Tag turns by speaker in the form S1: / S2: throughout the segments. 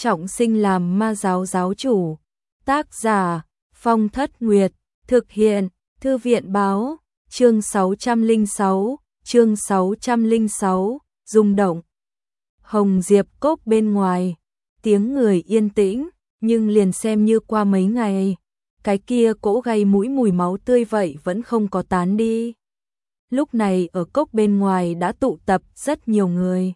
S1: trọng sinh làm ma giáo giáo chủ. Tác giả Phong Thất Nguyệt. Thực hiện Thư viện báo. Chương 606, rung động. Hồng Diệp Cốc bên ngoài, tiếng người yên tĩnh, nhưng liền xem như qua mấy ngày, cái kia cỗ gây mũi mùi máu tươi vậy vẫn không có tán đi. Lúc này ở cốc bên ngoài đã tụ tập rất nhiều người.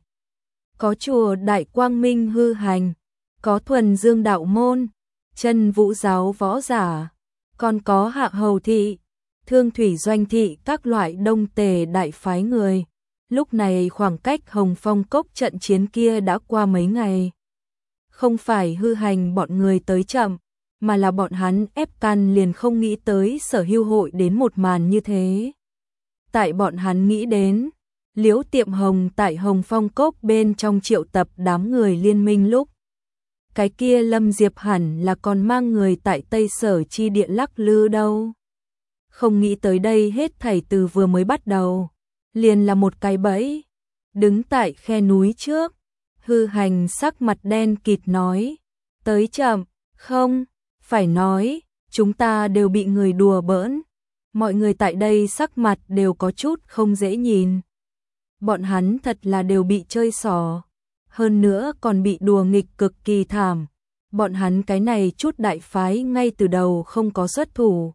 S1: Có chùa Đại Quang Minh hư hành, có Thuần Dương đạo môn, Chân Vũ giáo võ giả, còn có Hạ Hầu thị, Thương Thủy doanh thị các loại đông tề đại phái người. Lúc này khoảng cách Hồng Phong Cốc trận chiến kia đã qua mấy ngày. Không phải hư hành bọn người tới chậm, mà là bọn hắn ép căn liền không nghĩ tới Sở Hưu hội đến một màn như thế. Tại bọn hắn nghĩ đến, Liễu Tiệm Hồng tại Hồng Phong Cốc bên trong triệu tập đám người liên minh lúc. Cái kia Lâm Diệp hẳn là còn mang người tại Tây Sở chi địa lắc lư đâu. Không nghĩ tới đây hết thảy từ vừa mới bắt đầu, liền là một cái bẫy. Đứng tại khe núi trước, hư hành sắc mặt đen kịt nói, tới chậm, không, phải nói, chúng ta đều bị người đùa bỡn. Mọi người tại đây sắc mặt đều có chút không dễ nhìn. Bọn hắn thật là đều bị chơi xỏ, hơn nữa còn bị đùa nghịch cực kỳ thảm. Bọn hắn cái này chút đại phái ngay từ đầu không có xuất thủ,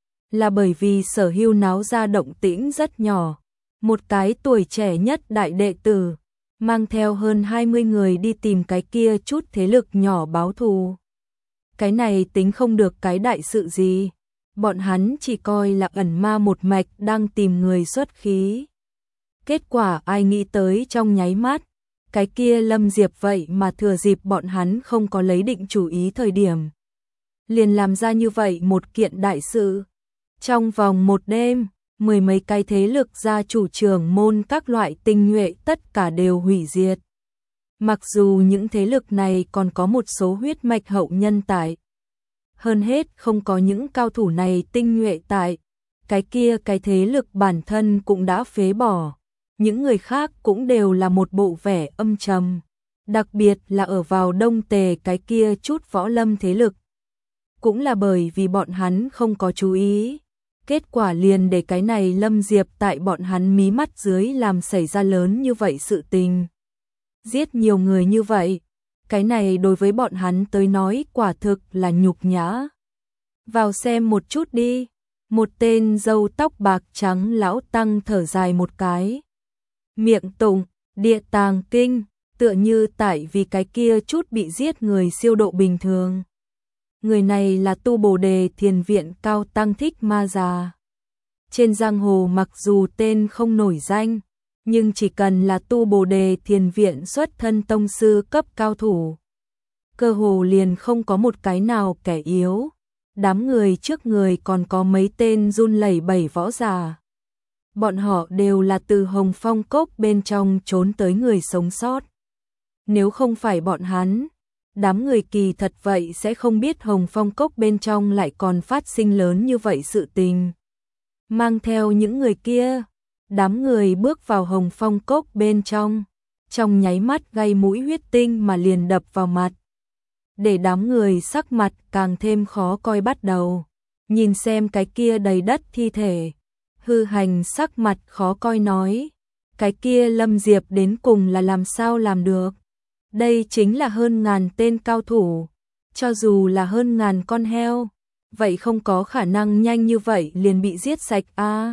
S1: là bởi vì Sở Hưu náo ra động tĩnh rất nhỏ. Một cái tuổi trẻ nhất đại đệ tử, mang theo hơn 20 người đi tìm cái kia chút thế lực nhỏ báo thù. Cái này tính không được cái đại sự gì, bọn hắn chỉ coi là ẩn ma một mạch đang tìm người xuất khí. Kết quả ai nghĩ tới trong nháy mắt, cái kia Lâm Diệp vậy mà thừa dịp bọn hắn không có lấy định chủ ý thời điểm, liền làm ra như vậy một kiện đại sự. Trong vòng một đêm, mười mấy cái thế lực gia chủ trưởng môn các loại tinh nhuệ tất cả đều hủy diệt. Mặc dù những thế lực này còn có một số huyết mạch hậu nhân tại, hơn hết không có những cao thủ này tinh nhuệ tại, cái kia cái thế lực bản thân cũng đã phế bỏ. Những người khác cũng đều là một bộ vẻ âm trầm, đặc biệt là ở vào đông tề cái kia chút võ lâm thế lực. Cũng là bởi vì bọn hắn không có chú ý, kết quả liền để cái này Lâm Diệp tại bọn hắn mí mắt dưới làm xảy ra lớn như vậy sự tình. Giết nhiều người như vậy, cái này đối với bọn hắn tới nói quả thực là nhục nhã. Vào xem một chút đi, một tên râu tóc bạc trắng lão tăng thở dài một cái. Miệng tụng, địa tàng kinh, tựa như tại vì cái kia chút bị giết người siêu độ bình thường. Người này là tu Bồ Đề Thiền Viện cao tăng Thích Ma già. Trên giang hồ mặc dù tên không nổi danh, nhưng chỉ cần là tu Bồ Đề Thiền Viện xuất thân tông sư cấp cao thủ, cơ hồ liền không có một cái nào kẻ yếu. Đám người trước người còn có mấy tên run lẩy bẩy võ giả. Bọn họ đều là từ Hồng Phong Cốc bên trong trốn tới người sống sót. Nếu không phải bọn hắn, đám người kỳ thật vậy sẽ không biết Hồng Phong Cốc bên trong lại còn phát sinh lớn như vậy sự tình. Mang theo những người kia, đám người bước vào Hồng Phong Cốc bên trong nháy mắt gây mũi huyết tinh mà liền đập vào mặt. Để đám người sắc mặt càng thêm khó coi bắt đầu. Nhìn xem cái kia đầy đất thi thể, hư hành sắc mặt khó coi nói, cái kia Lâm Diệp đến cùng là làm sao làm được. Đây chính là hơn ngàn tên cao thủ, cho dù là hơn ngàn con heo, vậy không có khả năng nhanh như vậy liền bị giết sạch a.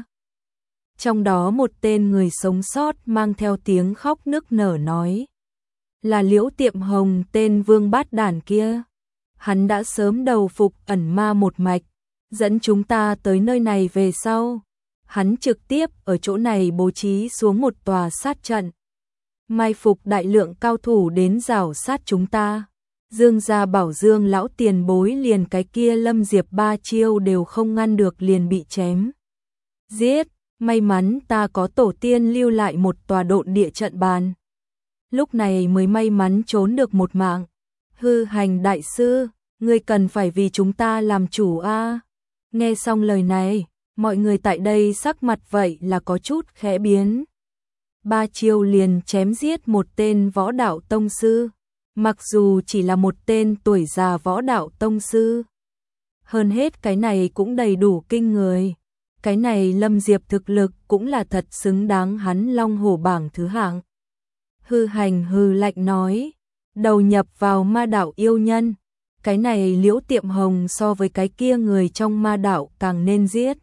S1: Trong đó một tên người sống sót mang theo tiếng khóc nức nở nói, là Liễu Tiệm Hồng tên vương bát đản kia. Hắn đã sớm đầu phục ẩn ma một mạch, dẫn chúng ta tới nơi này về sau. Hắn trực tiếp ở chỗ này bố trí xuống một tòa sát trận, mai phục đại lượng cao thủ đến rào sát chúng ta. Dương gia bảo Dương lão tiền bối liền cái kia Lâm Diệp ba chiêu đều không ngăn được liền bị chém giết. May mắn ta có tổ tiên lưu lại một tòa độn địa trận bàn, lúc này mới may mắn trốn được một mạng. Hư hành đại sư, ngươi cần phải vì chúng ta làm chủ a. Nghe xong lời này, mọi người tại đây sắc mặt vậy là có chút khẽ biến. Ba chiêu liền chém giết một tên võ đạo tông sư, mặc dù chỉ là một tên tuổi già võ đạo tông sư. Hơn hết cái này cũng đầy đủ kinh người. Cái này Lâm Diệp thực lực cũng là thật xứng đáng hắn long hổ bảng thứ hạng. Hư Hành hừ lạnh nói, đầu nhập vào ma đạo yêu nhân. Cái này Liễu Tiệm Hồng so với cái kia người trong ma đạo càng nên giết.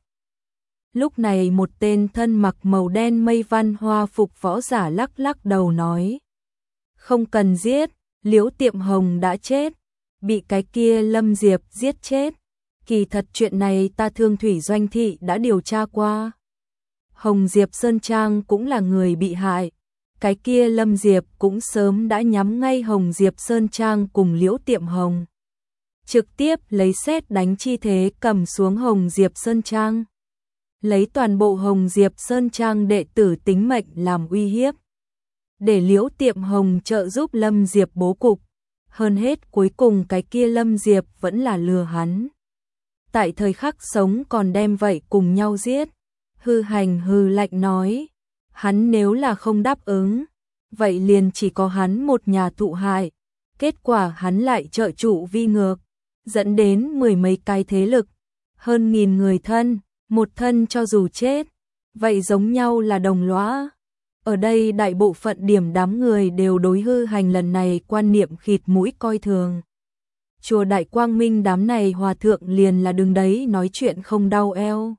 S1: Lúc này một tên thân mặc màu đen mây văn hoa phục võ giả lắc lắc đầu nói, không cần giết, Liễu Tiệm Hồng đã chết, bị cái kia Lâm Diệp giết chết. Kỳ thật chuyện này ta Thương Thủy Doanh Thị đã điều tra qua. Hồng Diệp Sơn Trang cũng là người bị hại. Cái kia Lâm Diệp cũng sớm đã nhắm ngay Hồng Diệp Sơn Trang cùng Liễu Tiệm Hồng. Trực tiếp lấy sét đánh chi thế cầm xuống Hồng Diệp Sơn Trang. Lấy toàn bộ Hồng Diệp Sơn Trang đệ tử tính mệnh làm uy hiếp. Để Liễu Tiệm Hồng trợ giúp Lâm Diệp bố cục. Hơn hết cuối cùng cái kia Lâm Diệp vẫn là lừa hắn. Tại thời khắc sống còn đem vậy cùng nhau giết. Hư Hành hừ lạnh nói, hắn nếu là không đáp ứng, vậy liền chỉ có hắn một nhà thụ hại. Kết quả hắn lại trợ trụ vi ngược, dẫn đến mười mấy cái thế lực, hơn nghìn người thân, một thân cho dù chết, vậy giống nhau là đồng lõa. Ở đây đại bộ phận điểm đám người đều đối Hư Hành lần này quan niệm khịt mũi coi thường. Chùa Đại Quang Minh đám này hòa thượng liền là đứng đấy nói chuyện không đau eo.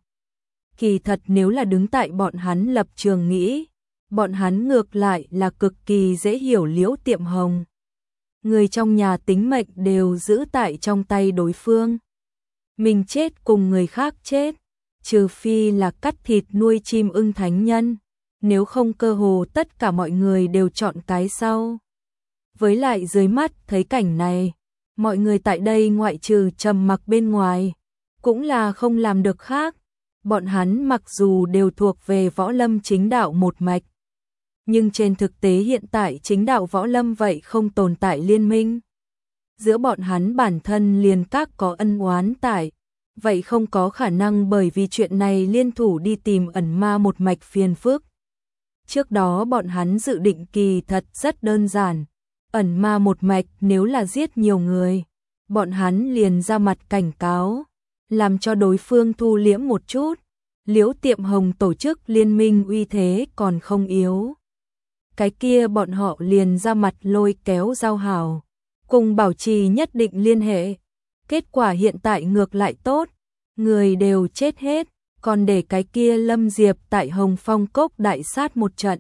S1: Kỳ thật nếu là đứng tại bọn hắn lập trường nghĩ, bọn hắn ngược lại là cực kỳ dễ hiểu Liễu Tiệm Hồng. Người trong nhà tính mệnh đều giữ tại trong tay đối phương. Mình chết cùng người khác chết, trừ phi là cắt thịt nuôi chim ưng thánh nhân, nếu không cơ hồ tất cả mọi người đều chọn cái sau. Với lại dưới mắt thấy cảnh này, mọi người tại đây ngoại trừ trầm mặc bên ngoài, cũng là không làm được khác. Bọn hắn mặc dù đều thuộc về võ lâm chính đạo một mạch, nhưng trên thực tế hiện tại chính đạo võ lâm vậy không tồn tại liên minh. Giữa bọn hắn bản thân liền các có ân oán tại, vậy không có khả năng bởi vì chuyện này liên thủ đi tìm ẩn ma một mạch phiền phức. Trước đó bọn hắn dự định kỳ thật rất đơn giản, ẩn ma một mạch nếu là giết nhiều người, bọn hắn liền ra mặt cảnh cáo, làm cho đối phương thu liễm một chút. Liễu Tiệm Hồng tổ chức liên minh uy thế còn không yếu. Cái kia bọn họ liền ra mặt lôi kéo giao hảo, cùng bảo trì nhất định liên hệ. Kết quả hiện tại ngược lại tốt, người đều chết hết, còn để cái kia Lâm Diệp tại Hồng Phong Cốc đại sát một trận.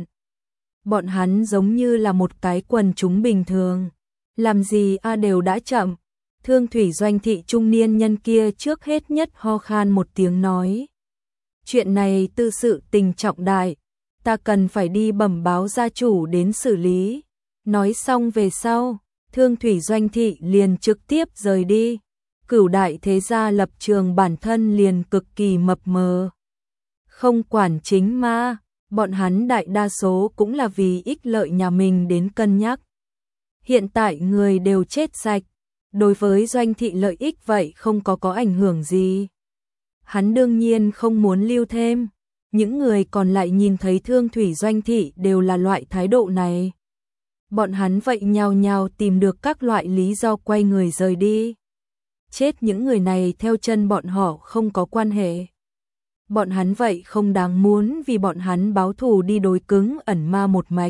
S1: Bọn hắn giống như là một cái quần chúng bình thường, làm gì đều đã chậm. Thương Thủy Doanh Thị trung niên nhân kia trước hết nhất ho khan một tiếng nói, chuyện này tư sự tình trọng đại, ta cần phải đi bẩm báo gia chủ đến xử lý. Nói xong về sau, Thương Thủy Doanh Thị liền trực tiếp rời đi. Cửu đại thế gia lập trường bản thân liền cực kỳ mập mờ. Không quản chính ma, bọn hắn đại đa số cũng là vì ích lợi nhà mình đến cân nhắc. Hiện tại người đều chết sạch, đối với Doanh Thị lợi ích vậy không có ảnh hưởng gì. Hắn đương nhiên không muốn lưu thêm. Những người còn lại nhìn thấy Thương Thủy Doanh Thị đều là loại thái độ này. Bọn hắn vậy nhao nhao tìm được các loại lý do quay người rời đi. Chết những người này theo chân bọn họ không có quan hệ. Bọn hắn vậy không đáng muốn vì bọn hắn báo thù đi đối cứng ẩn ma một mạch.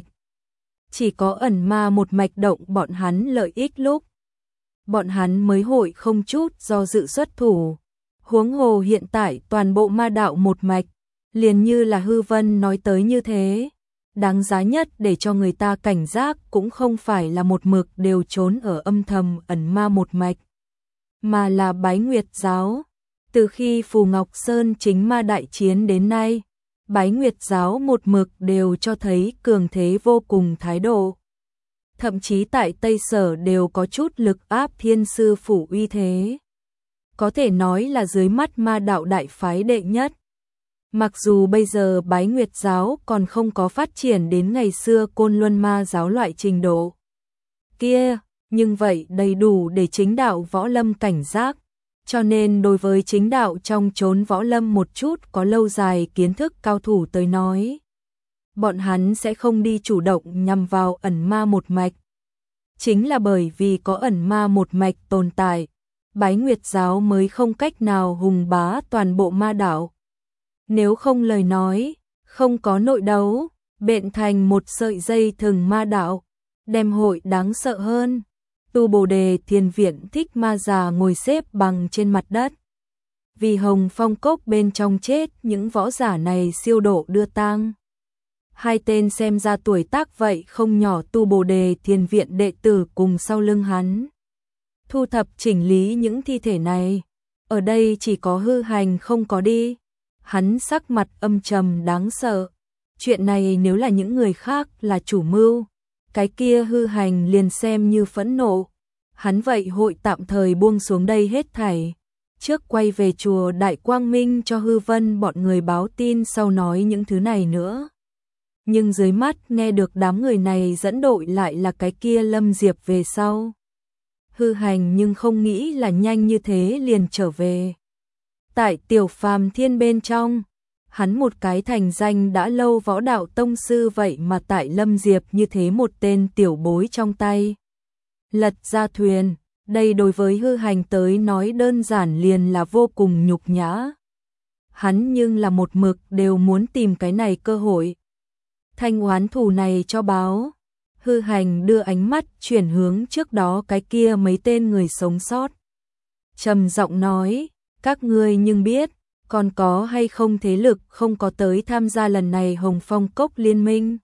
S1: Chỉ có ẩn ma một mạch động bọn hắn lợi ích lúc. Bọn hắn mới hội không chút do dự xuất thủ. Huống hồ hiện tại toàn bộ ma đạo một mạch, liền như là Hư Vân nói tới như thế. Đáng giá nhất để cho người ta cảnh giác cũng không phải là một mực đều trốn ở âm thầm ẩn ma một mạch, mà là Bái Nguyệt Giáo. Từ khi Phù Ngọc Sơn chính ma đại chiến đến nay, Bái Nguyệt Giáo một mực đều cho thấy cường thế vô cùng thái độ. Thậm chí tại Tây Sở đều có chút lực áp Thiên Sư Phủ uy thế. Có thể nói là dưới mắt ma đạo đại phái đệ nhất. Mặc dù bây giờ Bái Nguyệt Giáo còn không có phát triển đến ngày xưa Côn Luân Ma Giáo loại trình độ kia, nhưng vậy đầy đủ để chính đạo võ lâm cảnh giác. Cho nên đối với chính đạo trong chốn võ lâm một chút có lâu dài kiến thức cao thủ tới nói, bọn hắn sẽ không đi chủ động nhằm vào ẩn ma một mạch. chính là bởi vì có ẩn ma một mạch tồn tại, Bái Nguyệt giáo mới không cách nào hùng bá toàn bộ ma đảo. Nếu không lời nói, không có nội đấu, bện thành một sợi dây thừng ma đạo, đem hội đáng sợ hơn. Tu Bồ Đề Thiền Viện Thích Ma già ngồi xếp bằng trên mặt đất. Vì Hồng Phong Cốc bên trong chết những võ giả này siêu độ đưa tang. Hai tên xem ra tuổi tác vậy không nhỏ Tu Bồ Đề Thiền Viện đệ tử cùng sau lưng hắn. Thu thập chỉnh lý những thi thể này. Ở đây chỉ có Hư Hành không có đi. Hắn sắc mặt âm trầm đáng sợ. Chuyện này nếu là những người khác là chủ mưu, cái kia Hư Hành liền xem như phẫn nộ. Hắn vậy hội tạm thời buông xuống đây hết thảy. Trước quay về chùa Đại Quang Minh cho Hư Vân bọn người báo tin sau nói những thứ này nữa. Nhưng dưới mắt nghe được đám người này dẫn đội lại là cái kia Lâm Diệp về sau. Hư Hành nhưng không nghĩ là nhanh như thế liền trở về. Tại Tiểu Phàm Thiên bên trong, hắn một cái thành danh đã lâu võ đạo tông sư vậy mà tại Lâm Diệp như thế một tên tiểu bối trong tay. Lật ra thuyền, đây đối với Hư Hành tới nói đơn giản liền là vô cùng nhục nhã. Hắn nhưng là một mực đều muốn tìm cái này cơ hội. Thanh oán thù này cho báo. Hư Hành đưa ánh mắt chuyển hướng trước đó cái kia mấy tên người sống sót. Trầm giọng nói, các ngươi nhưng biết, còn có hay không thế lực không có tới tham gia lần này Hồng Phong Cốc liên minh.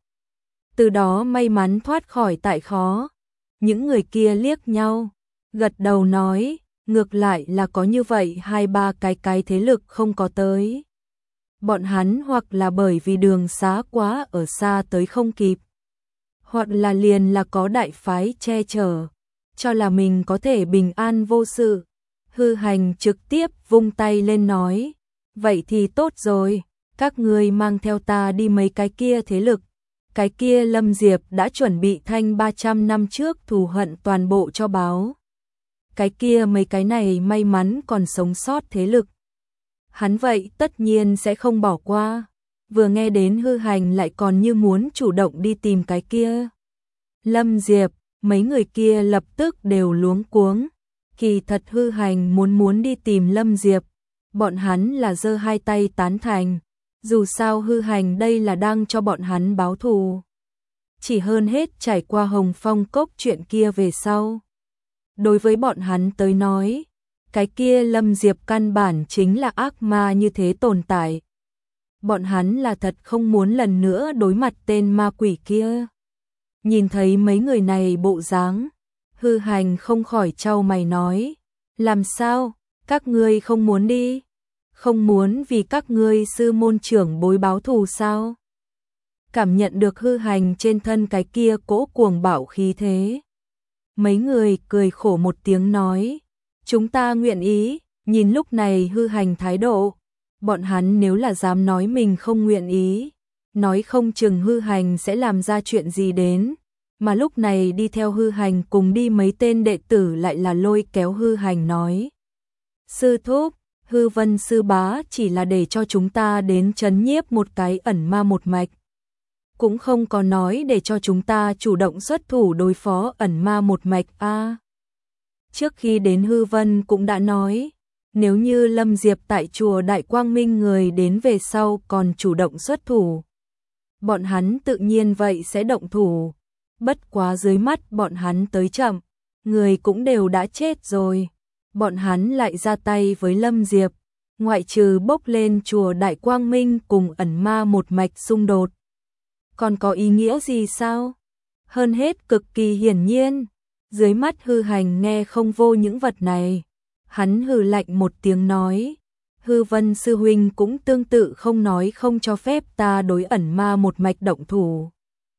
S1: Từ đó may mắn thoát khỏi tại khó. Những người kia liếc nhau, gật đầu nói, ngược lại là có như vậy 2-3 cái thế lực không có tới. Bọn hắn hoặc là bởi vì đường xá quá ở xa tới không kịp, hoặc là liền là có đại phái che chở, cho là mình có thể bình an vô sự. Hư Hành trực tiếp vung tay lên nói, vậy thì tốt rồi, các ngươi mang theo ta đi mấy cái kia thế lực. Cái kia Lâm Diệp đã chuẩn bị thanh 300 năm trước thù hận toàn bộ cho báo. Cái kia mấy cái này may mắn còn sống sót thế lực. Hắn vậy tất nhiên sẽ không bỏ qua. Vừa nghe đến Hư Hành lại còn như muốn chủ động đi tìm cái kia Lâm Diệp, mấy người kia lập tức đều luống cuống. Kỳ thật Hư Hành muốn đi tìm Lâm Diệp, bọn hắn là giơ hai tay tán thành. Dù sao Hư Hành đây là đang cho bọn hắn báo thù. Chỉ hơn hết trải qua Hồng Phong Cốc chuyện kia về sau. Đối với bọn hắn tới nói, cái kia Lâm Diệp căn bản chính là ác ma như thế tồn tại. Bọn hắn là thật không muốn lần nữa đối mặt tên ma quỷ kia. Nhìn thấy mấy người này bộ dáng, Hư Hành không khỏi chau mày nói, làm sao, các ngươi không muốn đi? Không muốn vì các ngươi sư môn trưởng bối báo thù sao? Cảm nhận được Hư Hành trên thân cái kia cỗ cuồng bạo khí thế. Mấy người cười khổ một tiếng nói, chúng ta nguyện ý. Nhìn lúc này Hư Hành thái độ, bọn hắn nếu là dám nói mình không nguyện ý, nói không chừng Hư Hành sẽ làm ra chuyện gì đến. Mà lúc này đi theo Hư Hành cùng đi mấy tên đệ tử lại là lôi kéo Hư Hành nói, sư thúc, Hư Vân sư bá chỉ là để cho chúng ta đến trấn nhiếp một cái ẩn ma một mạch. Cũng không có nói để cho chúng ta chủ động xuất thủ đối phó ẩn ma một mạch a. Trước khi đến Hư Vân cũng đã nói, nếu như Lâm Diệp tại chùa Đại Quang Minh người đến về sau còn chủ động xuất thủ, bọn hắn tự nhiên vậy sẽ động thủ. Bất quá dưới mắt bọn hắn tới chậm, người cũng đều đã chết rồi. Bọn hắn lại ra tay với Lâm Diệp, ngoại trừ bốc lên chùa Đại Quang Minh cùng ẩn ma một mạch xung đột. Còn có ý nghĩa gì sao? Hơn hết cực kỳ hiển nhiên, dưới mắt Hư Hành nghe không vô những vật này. Hắn hừ lạnh một tiếng nói, Hư Vân sư huynh cũng tương tự không nói không cho phép ta đối ẩn ma một mạch động thủ.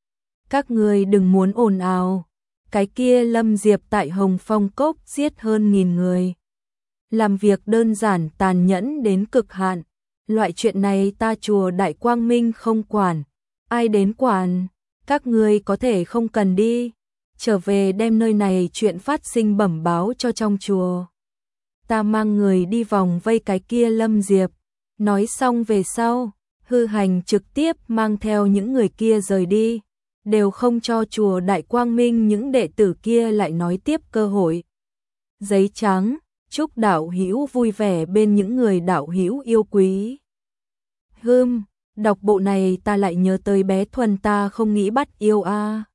S1: Các ngươi đừng muốn ồn ào. Cái kia Lâm Diệp tại Hồng Phong Cốc giết hơn 1000 người. Làm việc đơn giản tàn nhẫn đến cực hạn. Loại chuyện này ta chùa Đại Quang Minh không quản. Ai đến quản, các ngươi có thể không cần đi. Trở về đem nơi này chuyện phát sinh bẩm báo cho trong chùa. Ta mang người đi vòng vây cái kia Lâm Diệp. Nói xong về sau, Hư Hành trực tiếp mang theo những người kia rời đi. đều không cho chùa Đại Quang Minh những đệ tử kia lại nói tiếp cơ hội. Giấy trắng, chúc đạo hữu vui vẻ bên những người đạo hữu yêu quý. Đọc bộ này ta lại nhớ tới bé Thuần ta không nghĩ bắt yêu a.